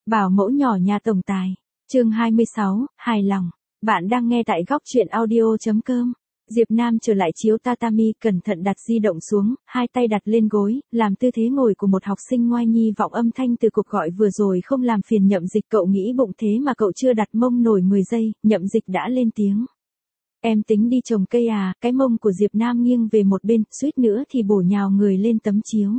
Bảo mẫu nhỏ nhà tổng tài. Chương 26, hài lòng. Bạn đang nghe tại góc truyện audio.com. Diệp Nam trở lại chiếu tatami, cẩn thận đặt di động xuống, hai tay đặt lên gối, làm tư thế ngồi của một học sinh ngoai nhi. Vọng âm thanh từ cuộc gọi vừa rồi không làm phiền Nhậm Dịch. Cậu nghĩ bụng thế mà cậu chưa đặt mông nổi 10 giây, Nhậm Dịch đã lên tiếng. Em tính đi trồng cây à? Cái mông của Diệp Nam nghiêng về một bên, suýt nữa thì bổ nhào người lên tấm chiếu.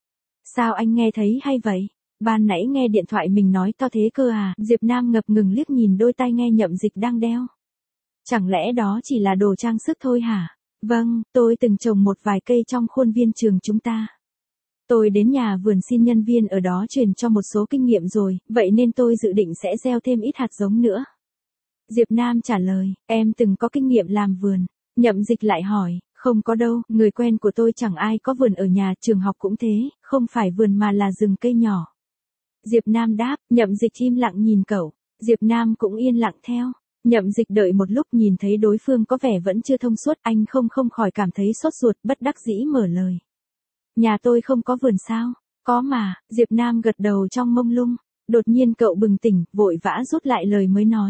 Sao anh nghe thấy hay vậy? Ban nãy nghe điện thoại mình nói to thế cơ à? Diệp Nam ngập ngừng liếc nhìn đôi tai nghe Nhậm Dịch đang đeo. Chẳng lẽ đó chỉ là đồ trang sức thôi hả? Vâng, tôi từng trồng một vài cây trong khuôn viên trường chúng ta. Tôi đến nhà vườn xin nhân viên ở đó truyền cho một số kinh nghiệm rồi, vậy nên tôi dự định sẽ gieo thêm ít hạt giống nữa. Diệp Nam trả lời, em từng có kinh nghiệm làm vườn. Nhậm Dịch lại hỏi, không có đâu, người quen của tôi chẳng ai có vườn ở nhà, trường học cũng thế, không phải vườn mà là rừng cây nhỏ. Diệp Nam đáp, Nhậm Dịch im lặng nhìn cậu. Diệp Nam cũng yên lặng theo. Nhậm Dịch đợi một lúc nhìn thấy đối phương có vẻ vẫn chưa thông suốt, anh không khỏi cảm thấy sốt ruột, bất đắc dĩ mở lời. Nhà tôi không có vườn sao? Có mà, Diệp Nam gật đầu trong mông lung. Đột nhiên cậu bừng tỉnh, vội vã rút lại lời mới nói.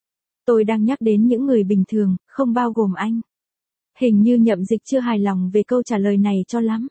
Tôi đang nhắc đến những người bình thường, không bao gồm anh. Hình như Nhậm Dịch chưa hài lòng về câu trả lời này cho lắm.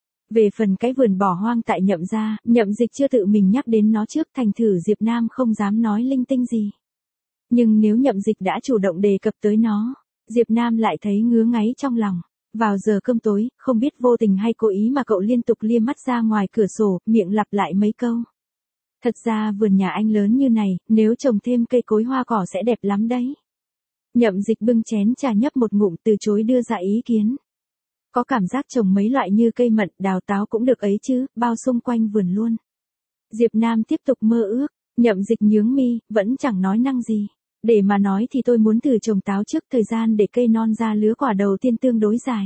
Về phần cái vườn bỏ hoang tại Nhậm gia, Nhậm Dịch chưa tự mình nhắc đến nó trước, thành thử Diệp Nam không dám nói linh tinh gì. Nhưng nếu Nhậm Dịch đã chủ động đề cập tới nó, Diệp Nam lại thấy ngứa ngáy trong lòng. Vào giờ cơm tối, không biết vô tình hay cố ý mà cậu liên tục liếc mắt ra ngoài cửa sổ, miệng lặp lại mấy câu. Thật ra vườn nhà anh lớn như này, nếu trồng thêm cây cối hoa cỏ sẽ đẹp lắm đấy. Nhậm Dịch bưng chén trà nhấp một ngụm từ chối đưa ra ý kiến. Có cảm giác trồng mấy loại như cây mận, đào, táo cũng được ấy chứ, bao xung quanh vườn luôn. Diệp Nam tiếp tục mơ ước, Nhậm Dịch nhướng mi, vẫn chẳng nói năng gì. Để mà nói thì tôi muốn thử trồng táo trước thời gian để cây non ra lứa quả đầu tiên tương đối dài.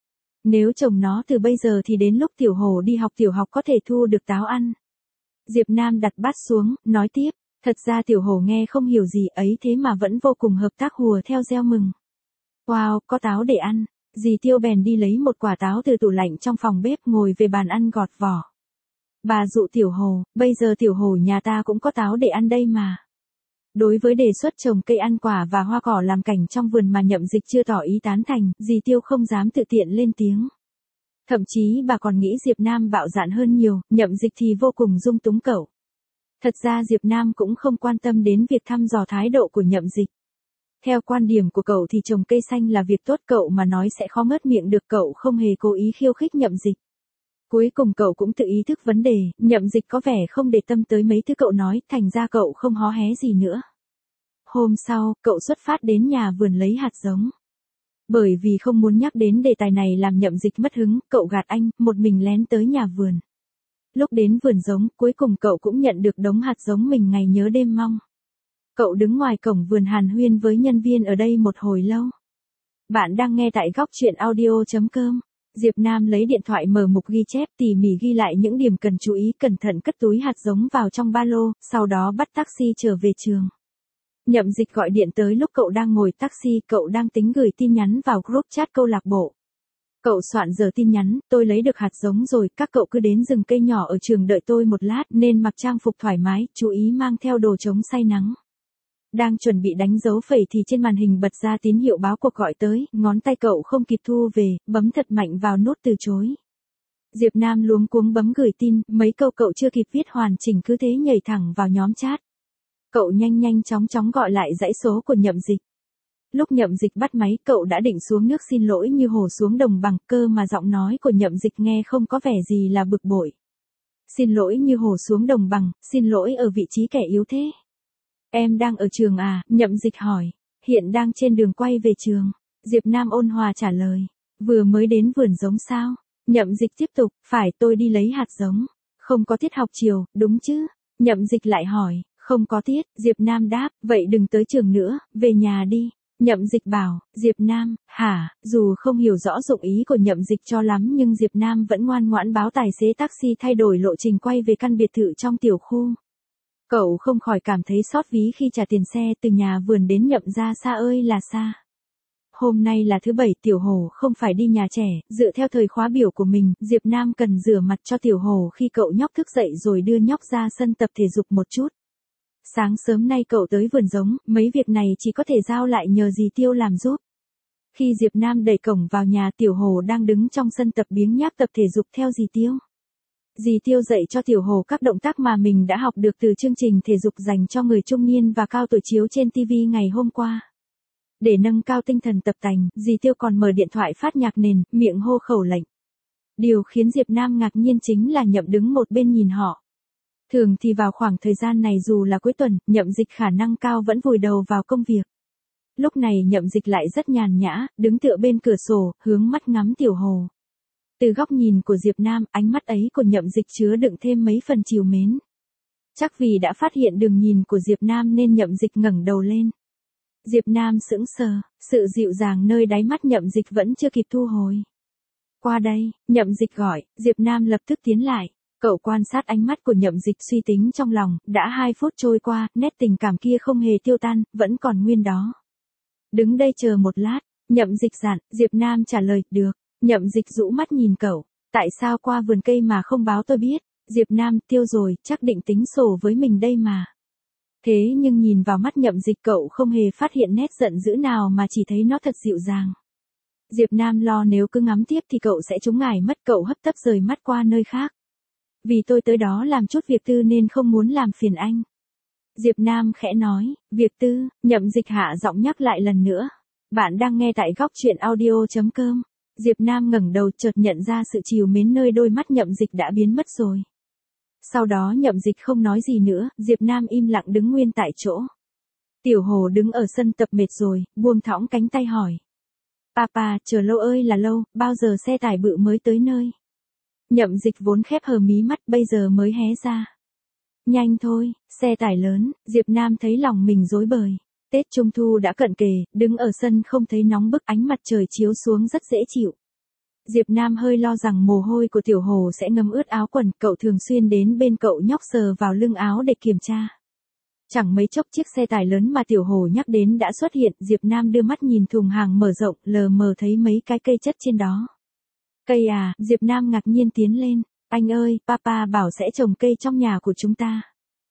Nếu trồng nó từ bây giờ thì đến lúc Tiểu Hổ đi học tiểu học có thể thu được táo ăn. Diệp Nam đặt bát xuống, nói tiếp, thật ra Tiểu Hổ nghe không hiểu gì ấy thế mà vẫn vô cùng hợp tác hùa theo reo mừng. Wow, có táo để ăn. Dì Tiêu bèn đi lấy một quả táo từ tủ lạnh trong phòng bếp, ngồi về bàn ăn gọt vỏ. Bà dụ Tiểu Hổ, bây giờ Tiểu Hổ nhà ta cũng có táo để ăn đây mà. Đối với đề xuất trồng cây ăn quả và hoa cỏ làm cảnh trong vườn mà Nhậm Dịch chưa tỏ ý tán thành, dì Tiêu không dám tự tiện lên tiếng. Thậm chí bà còn nghĩ Diệp Nam bạo dạn hơn nhiều, Nhậm Dịch thì vô cùng dung túng cậu. Thật ra Diệp Nam cũng không quan tâm đến việc thăm dò thái độ của Nhậm Dịch. Theo quan điểm của cậu thì trồng cây xanh là việc tốt, cậu mà nói sẽ khó ngớt miệng được, cậu không hề cố ý khiêu khích Nhậm Dịch. Cuối cùng cậu cũng tự ý thức vấn đề, Nhậm Dịch có vẻ không để tâm tới mấy thứ cậu nói, thành ra cậu không hó hé gì nữa. Hôm sau, cậu xuất phát đến nhà vườn lấy hạt giống. Bởi vì không muốn nhắc đến đề tài này làm Nhậm Dịch mất hứng, cậu gạt anh, một mình lén tới nhà vườn. Lúc đến vườn giống, cuối cùng cậu cũng nhận được đống hạt giống mình ngày nhớ đêm mong. Cậu đứng ngoài cổng vườn hàn huyên với nhân viên ở đây một hồi lâu. Bạn đang nghe tại góc truyện audio.com. Diệp Nam lấy điện thoại mở mục ghi chép, tỉ mỉ ghi lại những điểm cần chú ý, cẩn thận cất túi hạt giống vào trong ba lô, sau đó bắt taxi trở về trường. Nhậm Dịch gọi điện tới lúc cậu đang ngồi taxi, cậu đang tính gửi tin nhắn vào group chat câu lạc bộ. Cậu soạn giờ tin nhắn, tôi lấy được hạt giống rồi, các cậu cứ đến rừng cây nhỏ ở trường đợi tôi một lát, nên mặc trang phục thoải mái, chú ý mang theo đồ chống say nắng. Đang chuẩn bị đánh dấu phẩy thì trên màn hình bật ra tín hiệu báo cuộc gọi tới, ngón tay cậu không kịp thu về, bấm thật mạnh vào nút từ chối. Diệp Nam luống cuống bấm gửi tin, mấy câu cậu chưa kịp viết hoàn chỉnh cứ thế nhảy thẳng vào nhóm chat. Cậu nhanh chóng gọi lại dãy số của Nhậm Dịch. Lúc Nhậm Dịch bắt máy, cậu đã định xuống nước xin lỗi như hổ xuống đồng bằng, cơ mà giọng nói của Nhậm Dịch nghe không có vẻ gì là bực bội. Xin lỗi như hổ xuống đồng bằng, xin lỗi ở vị trí kẻ yếu thế. Em đang ở trường à? Nhậm Dịch hỏi. Hiện đang trên đường quay về trường. Diệp Nam ôn hòa trả lời. Vừa mới đến vườn giống sao? Nhậm Dịch tiếp tục, phải, tôi đi lấy hạt giống. Không có tiết học chiều, đúng chứ? Nhậm Dịch lại hỏi. Không có tiết, Diệp Nam đáp, vậy đừng tới trường nữa, về nhà đi. Nhậm Dịch bảo, Diệp Nam, hả? Dù không hiểu rõ dụng ý của Nhậm Dịch cho lắm nhưng Diệp Nam vẫn ngoan ngoãn báo tài xế taxi thay đổi lộ trình quay về căn biệt thự trong tiểu khu. Cậu không khỏi cảm thấy xót ví khi trả tiền xe, từ nhà vườn đến Nhậm gia xa ơi là xa. Hôm nay là thứ Bảy, Tiểu Hổ không phải đi nhà trẻ, dựa theo thời khóa biểu của mình, Diệp Nam cần rửa mặt cho Tiểu Hổ khi cậu nhóc thức dậy rồi đưa nhóc ra sân tập thể dục một chút. Sáng sớm nay cậu tới vườn giống, mấy việc này chỉ có thể giao lại nhờ dì Tiêu làm giúp. Khi Diệp Nam đẩy cổng vào nhà, Tiểu Hồ đang đứng trong sân tập biếng nhác tập thể dục theo dì Tiêu. Dì Tiêu dạy cho Tiểu Hồ các động tác mà mình đã học được từ chương trình thể dục dành cho người trung niên và cao tuổi chiếu trên TV ngày hôm qua. Để nâng cao tinh thần tập tành, dì Tiêu còn mở điện thoại phát nhạc nền, miệng hô khẩu lệnh. Điều khiến Diệp Nam ngạc nhiên chính là Nhậm đứng một bên nhìn họ. Thường thì vào khoảng thời gian này dù là cuối tuần, Nhậm Dịch khả năng cao vẫn vùi đầu vào công việc. Lúc này Nhậm Dịch lại rất nhàn nhã, đứng tựa bên cửa sổ, hướng mắt ngắm Tiểu Hồ. Từ góc nhìn của Diệp Nam, ánh mắt ấy của Nhậm Dịch chứa đựng thêm mấy phần trìu mến. Chắc vì đã phát hiện đường nhìn của Diệp Nam nên Nhậm Dịch ngẩng đầu lên. Diệp Nam sững sờ, sự dịu dàng nơi đáy mắt Nhậm Dịch vẫn chưa kịp thu hồi. Qua đây, Nhậm Dịch gọi, Diệp Nam lập tức tiến lại. Cậu quan sát ánh mắt của Nhậm Dịch suy tính trong lòng, đã 2 phút trôi qua, nét tình cảm kia không hề tiêu tan, vẫn còn nguyên đó. Đứng đây chờ một lát, Nhậm Dịch dặn, Diệp Nam trả lời, được. Nhậm Dịch rũ mắt nhìn cậu, tại sao qua vườn cây mà không báo tôi biết? Diệp Nam, Tiêu rồi, chắc định tính sổ với mình đây mà. Thế nhưng nhìn vào mắt Nhậm Dịch cậu không hề phát hiện nét giận dữ nào mà chỉ thấy nó thật dịu dàng. Diệp Nam lo nếu cứ ngắm tiếp thì cậu sẽ trúng ngải mất, cậu hấp tấp rời mắt qua nơi khác. Vì tôi tới đó làm chút việc tư nên không muốn làm phiền anh. Diệp Nam khẽ nói, việc tư, Nhậm Dịch hạ giọng nhắc lại lần nữa. Bạn đang nghe tại góc truyện audio.com. Diệp Nam ngẩng đầu chợt nhận ra sự trìu mến nơi đôi mắt Nhậm Dịch đã biến mất rồi. Sau đó Nhậm Dịch không nói gì nữa, Diệp Nam im lặng đứng nguyên tại chỗ. Tiểu Hồ đứng ở sân tập mệt rồi, buông thõng cánh tay hỏi. Papa, chờ lâu ơi là lâu, bao giờ xe tải bự mới tới nơi? Nhậm Dịch vốn khép hờ mí mắt bây giờ mới hé ra. Nhanh thôi, xe tải lớn, Diệp Nam thấy lòng mình rối bời. Tết Trung Thu đã cận kề, đứng ở sân không thấy nóng bức, ánh mặt trời chiếu xuống rất dễ chịu. Diệp Nam hơi lo rằng mồ hôi của Tiểu Hồ sẽ ngấm ướt áo quần, cậu thường xuyên đến bên cậu nhóc sờ vào lưng áo để kiểm tra. Chẳng mấy chốc chiếc xe tải lớn mà Tiểu Hồ nhắc đến đã xuất hiện, Diệp Nam đưa mắt nhìn thùng hàng mở rộng, lờ mờ thấy mấy cái cây chất trên đó. Cây à, Diệp Nam ngạc nhiên tiến lên, anh ơi, papa bảo sẽ trồng cây trong nhà của chúng ta.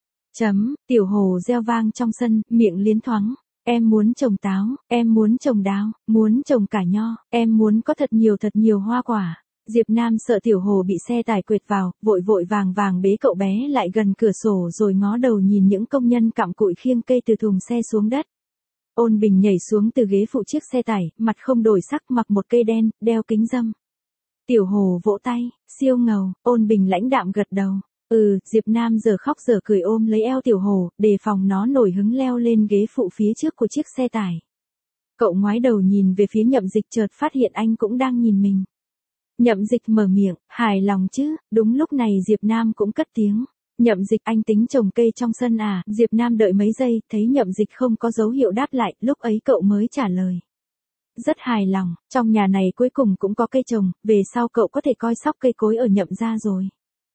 Tiểu Hồ reo vang trong sân, miệng liến thoáng. Em muốn trồng táo, em muốn trồng đào, muốn trồng cả nho, em muốn có thật nhiều hoa quả. Diệp Nam sợ Tiểu Hồ bị xe tải quệt vào, vội vội vàng vàng bế cậu bé lại gần cửa sổ rồi ngó đầu nhìn những công nhân cặm cụi khiêng cây từ thùng xe xuống đất. Ôn Bình nhảy xuống từ ghế phụ chiếc xe tải, mặt không đổi sắc, mặc một cây đen, đeo kính râm. Tiểu Hồ vỗ tay, siêu ngầu, Ôn Bình lãnh đạm gật đầu. Diệp Nam giờ khóc giờ cười ôm lấy eo Tiểu Hồ, đề phòng nó nổi hứng leo lên ghế phụ phía trước của chiếc xe tải. Cậu ngoái đầu nhìn về phía Nhậm Dịch chợt phát hiện anh cũng đang nhìn mình. Nhậm Dịch mở miệng, hài lòng chứ, đúng lúc này Diệp Nam cũng cất tiếng. Nhậm Dịch, anh tính trồng cây trong sân à? Diệp Nam đợi mấy giây, thấy Nhậm Dịch không có dấu hiệu đáp lại, lúc ấy cậu mới trả lời. Rất hài lòng, trong nhà này cuối cùng cũng có cây trồng, về sau cậu có thể coi sóc cây cối ở Nhậm gia rồi.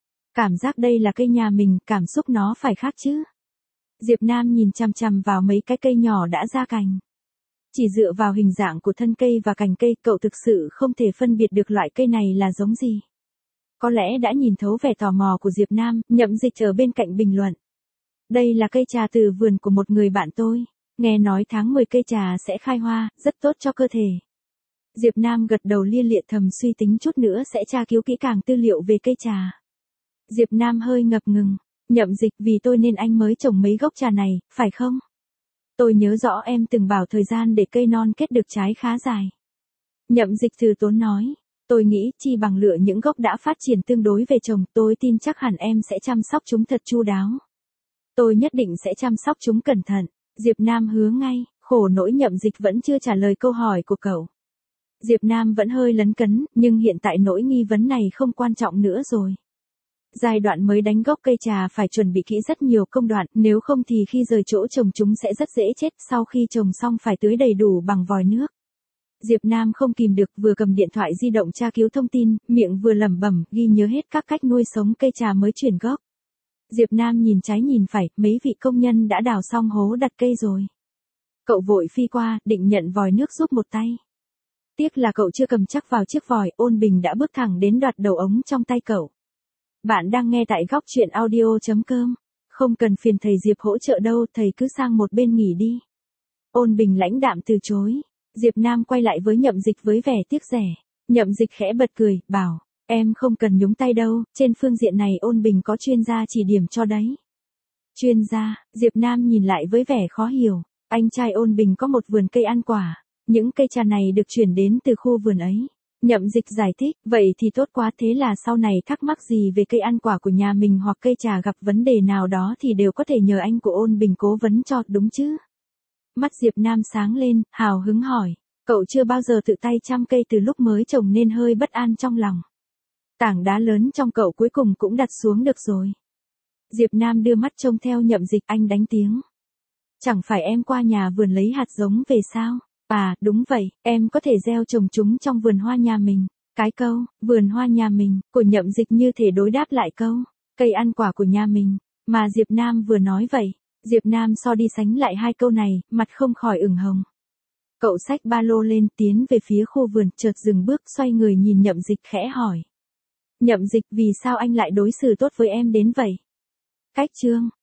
Cảm giác đây là cây nhà mình, cảm xúc nó phải khác chứ. Diệp Nam nhìn chằm chằm vào mấy cái cây nhỏ đã ra cành. Chỉ dựa vào hình dạng của thân cây và cành cây, cậu thực sự không thể phân biệt được loại cây này là giống gì. Có lẽ đã nhìn thấu vẻ tò mò của Diệp Nam, Nhậm Dịch ở bên cạnh bình luận. Đây là cây trà từ vườn của một người bạn tôi. Nghe nói tháng 10 cây trà sẽ khai hoa, rất tốt cho cơ thể. Diệp Nam gật đầu lia lịa thầm suy tính chút nữa sẽ tra cứu kỹ càng tư liệu về cây trà. Diệp Nam hơi ngập ngừng. Nhậm Dịch, vì tôi nên anh mới trồng mấy gốc trà này, phải không? Tôi nhớ rõ em từng bảo thời gian để cây non kết được trái khá dài. Nhậm Dịch từ tốn nói. Tôi nghĩ chi bằng lựa những gốc đã phát triển tương đối về trồng, tôi tin chắc hẳn em sẽ chăm sóc chúng thật chu đáo. Tôi nhất định sẽ chăm sóc chúng cẩn thận. Diệp Nam hứa ngay, khổ nỗi Nhậm Dịch vẫn chưa trả lời câu hỏi của cậu. Diệp Nam vẫn hơi lấn cấn, nhưng hiện tại nỗi nghi vấn này không quan trọng nữa rồi. Giai đoạn mới đánh gốc cây trà phải chuẩn bị kỹ rất nhiều công đoạn, nếu không thì khi rời chỗ trồng chúng sẽ rất dễ chết, sau khi trồng xong phải tưới đầy đủ bằng vòi nước. Diệp Nam không kìm được, vừa cầm điện thoại di động tra cứu thông tin, miệng vừa lẩm bẩm, ghi nhớ hết các cách nuôi sống cây trà mới chuyển gốc. Diệp Nam nhìn trái nhìn phải, mấy vị công nhân đã đào xong hố đặt cây rồi. Cậu vội phi qua, định nhận vòi nước giúp một tay. Tiếc là cậu chưa cầm chắc vào chiếc vòi, Ôn Bình đã bước thẳng đến đoạt đầu ống trong tay cậu. Bạn đang nghe tại góc truyện audio.com. Không cần phiền thầy Diệp hỗ trợ đâu, thầy cứ sang một bên nghỉ đi. Ôn Bình lãnh đạm từ chối. Diệp Nam quay lại với Nhậm Dịch với vẻ tiếc rẻ. Nhậm Dịch khẽ bật cười, bảo, em không cần nhúng tay đâu, trên phương diện này Ôn Bình có chuyên gia chỉ điểm cho đấy. Chuyên gia? Diệp Nam nhìn lại với vẻ khó hiểu. Anh trai Ôn Bình có một vườn cây ăn quả. Những cây trà này được chuyển đến từ khu vườn ấy. Nhậm Dịch giải thích, vậy thì tốt quá, thế là sau này thắc mắc gì về cây ăn quả của nhà mình hoặc cây trà gặp vấn đề nào đó thì đều có thể nhờ anh của Ôn Bình cố vấn cho, đúng chứ? Mắt Diệp Nam sáng lên, hào hứng hỏi, cậu chưa bao giờ tự tay chăm cây từ lúc mới trồng nên hơi bất an trong lòng. Tảng đá lớn trong cậu cuối cùng cũng đặt xuống được rồi. Diệp Nam đưa mắt trông theo Nhậm Dịch, anh đánh tiếng. Chẳng phải em qua nhà vườn lấy hạt giống về sao? À, đúng vậy, em có thể gieo trồng chúng trong vườn hoa nhà mình. Cái câu, vườn hoa nhà mình, của Nhậm Dịch như thể đối đáp lại câu, cây ăn quả của nhà mình, mà Diệp Nam vừa nói vậy. Diệp Nam so đi sánh lại hai câu này, mặt không khỏi ửng hồng. Cậu xách ba lô lên, tiến về phía khu vườn, chợt dừng bước, xoay người nhìn Nhậm Dịch khẽ hỏi. Nhậm Dịch, vì sao anh lại đối xử tốt với em đến vậy? Cách chương